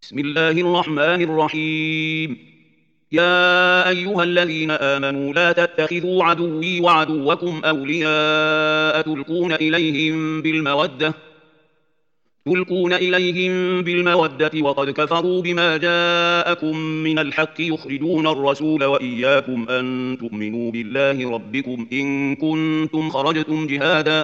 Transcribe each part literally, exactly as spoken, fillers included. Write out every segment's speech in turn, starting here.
بسم الله الرحمن الرحيم. يا أيها الذين آمنوا لا تتخذوا عدوي وعدوكم أولياء تلقون إليهم بالمودة تلقون إليهم بالمودة وقد كفروا بما جاءكم من الحق يخرجون الرسول وإياكم أن تؤمنوا بالله ربكم إن كنتم خرجتم جهادا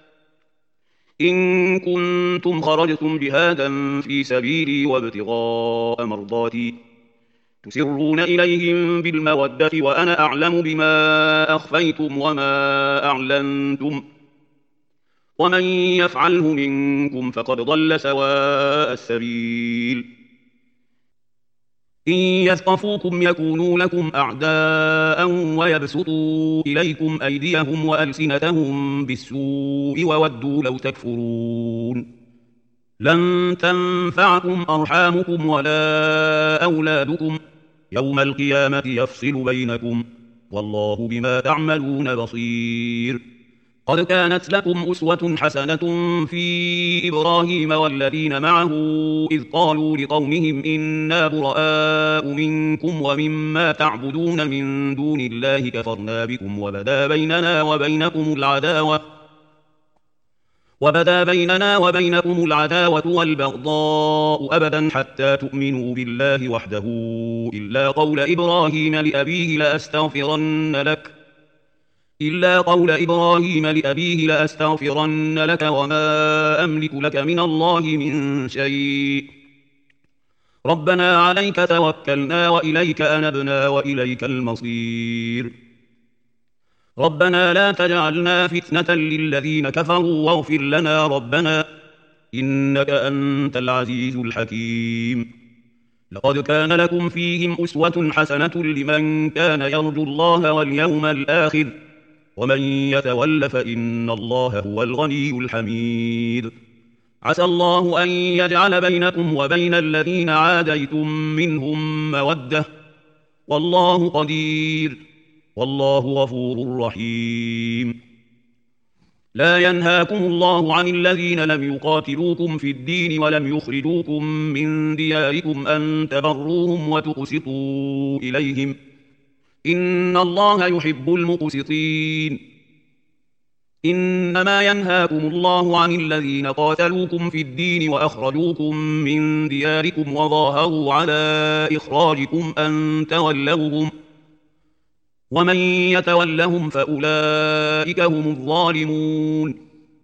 إن كنتم خرجتم جهادا في سبيلي وابتغاء مرضاتي تسرون إليهم بالمودة وأنا أعلم بما أخفيتم وما أعلنتم ومن يفعله منكم فقد ضل سواء السبيل. إن يثقفوكم يكونوا لكم أعداء ويبسطوا إليكم أيديهم وألسنتهم بالسوء وودوا لو تكفرون. لن تنفعكم أرحامكم ولا أولادكم يوم القيامة يفصل بينكم والله بما تعملون بصير. قد كانت لكم أسوة حسنة في إبراهيم والذين معه إذ قالوا لقومهم إنا براء منكم ومما تعبدون من دون الله كفرنا بكم وبدا بيننا وبينكم العداوة وبدا بيننا وبينكم العداوة والبغضاء أبدا حتى تؤمنوا بالله وحده إلا قول إبراهيم لأبيه لأستغفرن لك إلا قول إبراهيم لأبيه لأستغفرن لك وما أملك لك من الله من شيء ربنا عليك توكلنا وإليك أنبنا وإليك المصير. ربنا لا تجعلنا فتنة للذين كفروا واغفر لنا ربنا إنك أنت العزيز الحكيم. لقد كان لكم فيهم أسوة حسنة لمن كان يرجو الله واليوم الآخر ومن يتول فإن الله هو الغني الحميد. عسى الله أن يجعل بينكم وبين الذين عاديتم منهم مودة والله قدير والله غفور رحيم. لا ينهاكم الله عن الذين لم يقاتلوكم في الدين ولم يخرجوكم من دياركم أن تبروهم وتقسطوا إليهم إن الله يحب المقسطين. إنما ينهاكم الله عن الذين قاتلوكم في الدين وأخرجوكم من دياركم وظاهروا على إخراجكم أن تولوهم ومن يتولهم فأولئك هم الظالمون.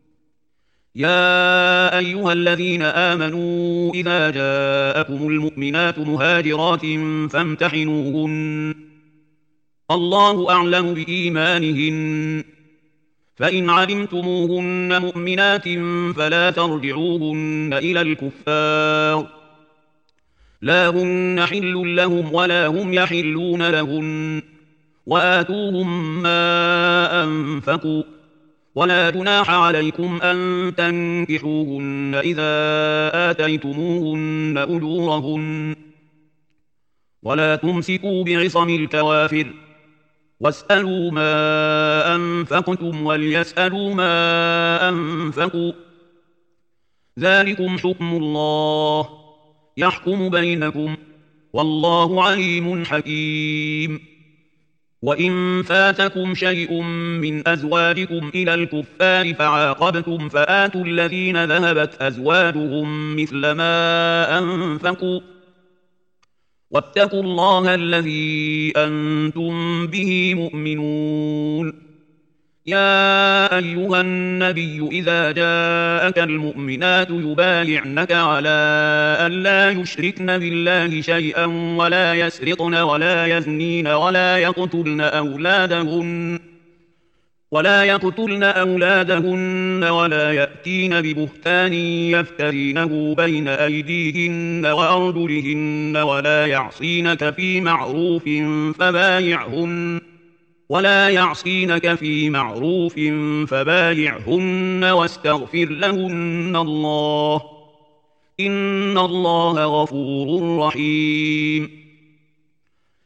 يا أيها الذين آمنوا إذا جاءكم المؤمنات مهاجرات فامتحنوهن الله أعلم بإيمانهن فإن علمتموهن مؤمنات فلا ترجعوهن إلى الكفار لا هن حل لهم ولا هم يحلون لهن وآتوهم ما أنفقوا ولا جناح عليكم أن تنكحوهن إذا آتيتموهن أجورهن ولا تمسكوا بعصم الكوافر واسألوا ما أنفقتم وليسألوا ما أنفقوا ذلكم حكم الله يحكم بينكم والله عليم حكيم. وإن فاتكم شيء من أزواجكم إلى الكفار فعاقبتم فآتوا الذين ذهبت أزواجهم مثل ما أنفقوا واتقوا الله الذي أنتم به مؤمنون. يا أيها النبي إذا جاءك المؤمنات يبايعنك على أن لا يشركن بالله شيئا ولا يسرقن ولا يزنين ولا يقتلن أولادهن ولا يقتلن أولادهن ولا يأتين ببهتان يفترينه بين أيديهن وأرجلهن ولا يعصينك في معروف فبايعهن ولا يعصينك في معروف فبايعهن واستغفر لهن الله إن الله غفور رحيم.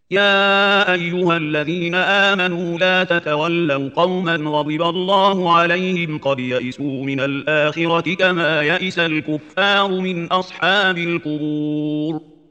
يا أيها الذين آمنوا لا تتولوا قوما غضب الله عليهم قد يئسوا من الآخرة كما يئس الكفار من أصحاب القبور